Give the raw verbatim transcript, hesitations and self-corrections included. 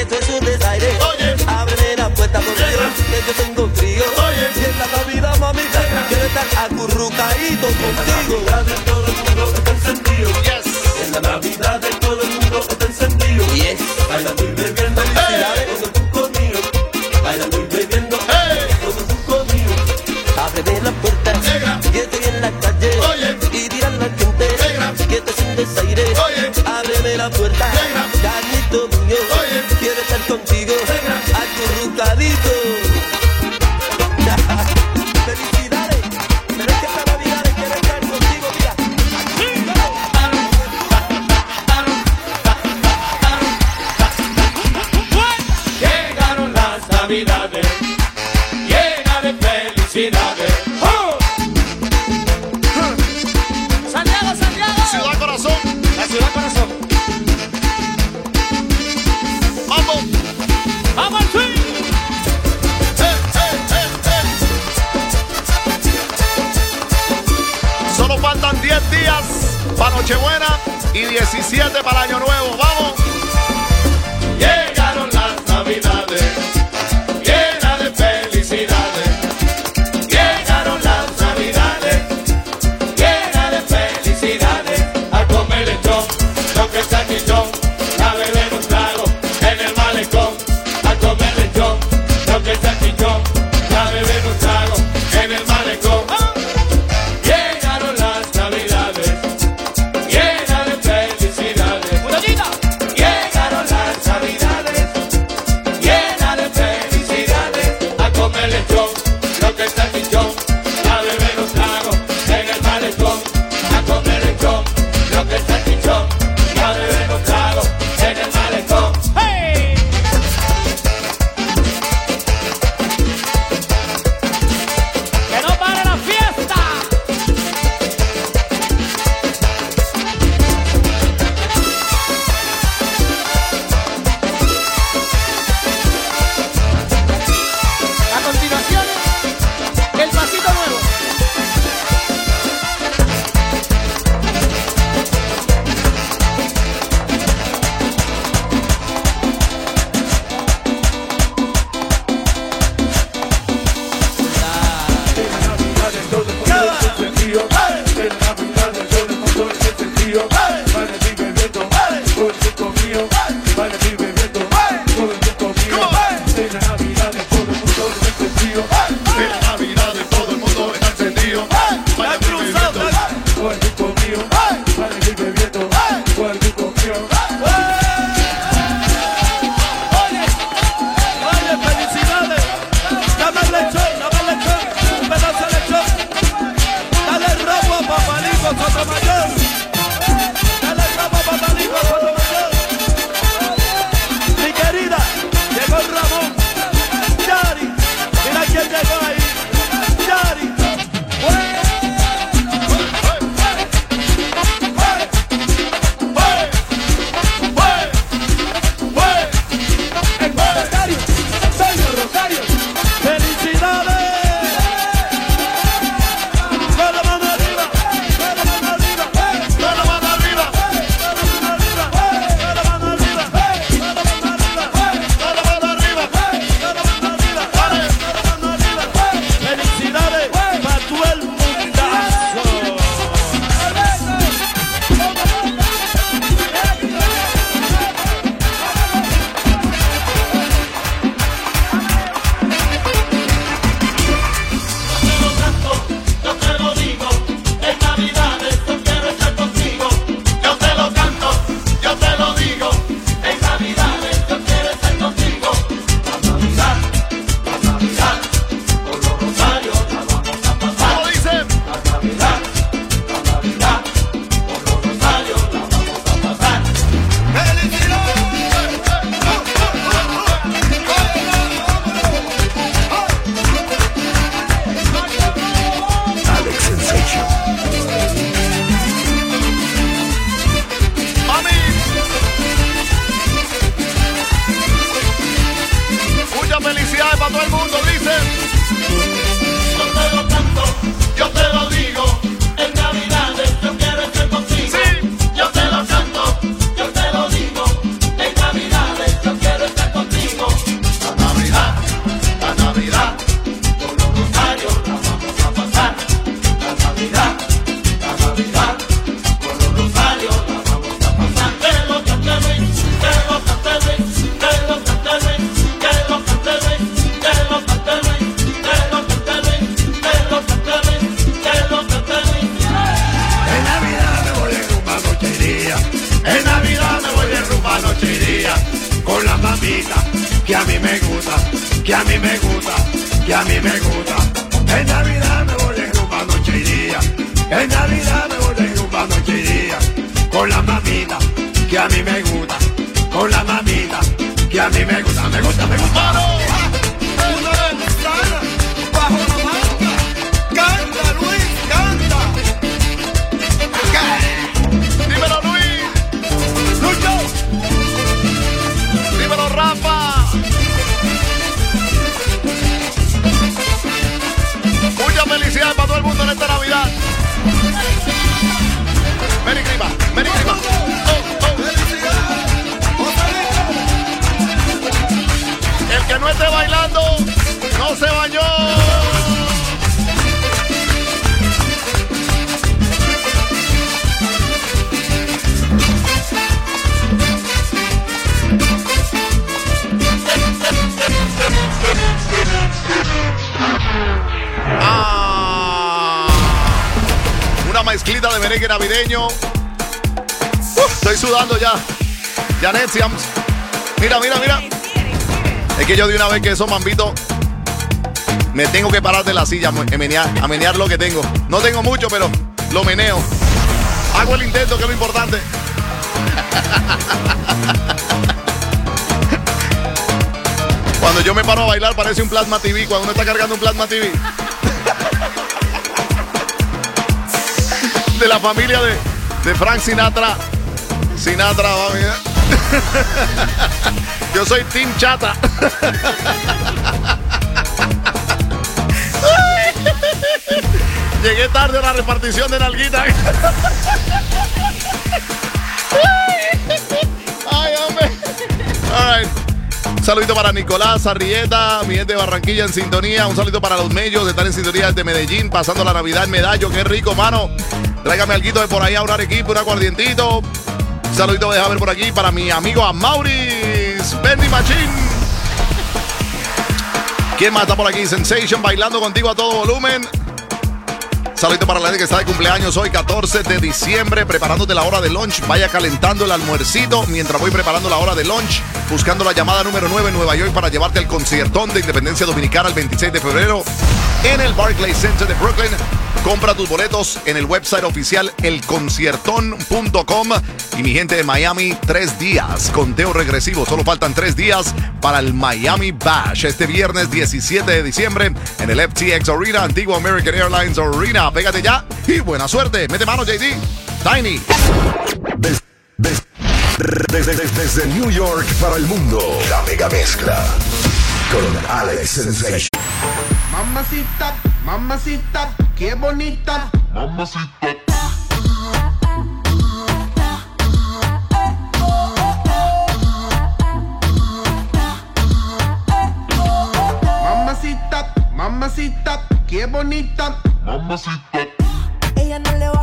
esto es un desaire. Oye, ábreme la puerta por Dios, que yo tengo frío. Oye, si en la Navidad, mamita, quiero estar acurrucadito contigo. En la Navidad de todo el mundo está encendido. Yes. En la Navidad de todo el mundo está encendido. Yes. Bailando y bebiendo, felicidades, todo el mundo mío. Bailando y bebiendo, hey, todo el mundo mío. Ábreme la puerta, negra, que estoy en la calle. Oye, y dirán la gente, negra, que esto es un desaire. Oye, ábreme la puerta, negra, carnito mío. Oye, quiero estar contigo, negra, acurrucadito. Felicidades, pero es que esta Navidad quiero estar contigo, mira. Llegaron las Navidades, llenas de felicidades. ¡Oh! Santiago, Santiago. Ciudad Corazón. La Ciudad Corazón. Vamos. ¡Vamos al swing! Eh, eh, eh, eh. Solo faltan diez días para Nochebuena y diecisiete para Año Nuevo. Vamos. Llegaron las Navidades, llenas de felicidades. Llegaron las Navidades, llenas de felicidades. A comer lechón, lo que está chichón, a beber un trago en el malecón. A comer lechón, lo que está chichón, a beber un trago en el malecón. Llegaron las Navidades, llenas de felicidades. Llegaron las Navidades, llenas de felicidades. A comer lechón, lo que está chichón, a beber un trago en el malecón. A comer lechón, lo que está chichón, a beber un trago en el malecón. ¡Hey! ¡Que no pare la fiesta! A continuación, el pasito nuevo. En la Navidad de todo el mundo está encendido. Vaya cruzado. Oye, oye, felicidades. Dame el lechón, dame el lechón, un pedazo de lechón. Dale el rabo a Papalico Sotomayor. Dale el rabo a Papalico Sotomayor. Mi querida, llegó el Ramón. Yari, mira quién llegó ahí. Yari. Rosario, Antonio Rosario. Felicidades. Con la mano arriba, con la mano arriba, con la mano arriba, con la mano arriba, con la mano arriba, con la mano arriba, con la mano arriba, con la mano arriba, con la mano arriba. Felicidades para todo el mundazo. Yo te lo digo, en Navidades yo quiero estar contigo. Yo te lo canto, yo te lo digo, en Navidades yo quiero estar contigo. La Navidad, la Navidad, por los rosarios la vamos a pasar. ¿Cómo dice? La Navidad, la Navidad, por los rosarios la vamos a pasar. Alex Sensation. Mami. Muchas felicidades para todo el mundo, dice. Yo te lo canto, yo te lo digo, en Navidades yo quiero estar contigo. Sí. Yo te lo canto, yo te lo digo, en Navidades yo quiero estar contigo. la mamita que a mí me gusta, que a mí me gusta, que a mí me gusta. En Navidad me voy en rumba noche y día, en Navidad me voy en rumba noche y día. Con la mamita que a mí me gusta, con la mamita que a mí me gusta, me gusta, me gusta. Una ventana bajo la manga. Canta, Luis, canta. Dímelo, Luis. Lucho. Dímelo, Rafa. Muchas felicidades para todo el mundo en esta Navidad. Merry Christmas, Merry Christmas. Oh, oh. El que no esté bailando, no se bañó. Ah, una mezclita de merengue navideño. Uf, estoy sudando ya. Janet Siams. Mira, mira, mira. Es que yo de una vez que esos mambitos me tengo que parar de la silla a menear, a menear lo que tengo. No tengo mucho, pero lo meneo. Hago el intento, que es lo importante. Cuando yo me paro a bailar parece un plasma T V, cuando uno está cargando un plasma T V. De la familia de, de Frank Sinatra. Sinatra, va, mira. Yo soy Team Chata. Llegué tarde a la repartición de nalguita. Ay, hombre. All right. Un saludito para Nicolás Arrieta, mi gente de Barranquilla en sintonía. Un saludito para los medios de estar en sintonía desde Medellín, pasando la Navidad en Medallo. Qué rico, mano. Tráigame alguito de por ahí a un arequipo, un aguardientito. Un saludito voy a ver por aquí para mi amigo Amauris Bendy Machín. ¿Quién más está por aquí? Sensation bailando contigo a todo volumen. Saludito para la gente que está de cumpleaños hoy, catorce de diciembre, preparándote la hora de lunch. Vaya calentando el almuercito mientras voy preparando la hora de lunch. Buscando la llamada número nueve en Nueva York para llevarte al conciertón de Independencia Dominicana el veintiséis de febrero en el Barclays Center de Brooklyn. Compra tus boletos en el website oficial el conciertón punto com. Y mi gente de Miami, tres días. Conteo regresivo. Solo faltan tres días para el Miami Bash. Este viernes diecisiete de diciembre en el F T X Arena, Antiguo American Airlines Arena. Pégate ya y buena suerte. Mete mano, J D. Tiny. Des, des, desde, desde, desde New York para el mundo. La mega mezcla con Alex Sensation. Mamacita, mamacita, qué bonita. Mamacita. Mamacita, mamacita, qué bonita. Mamacita. Ella no le va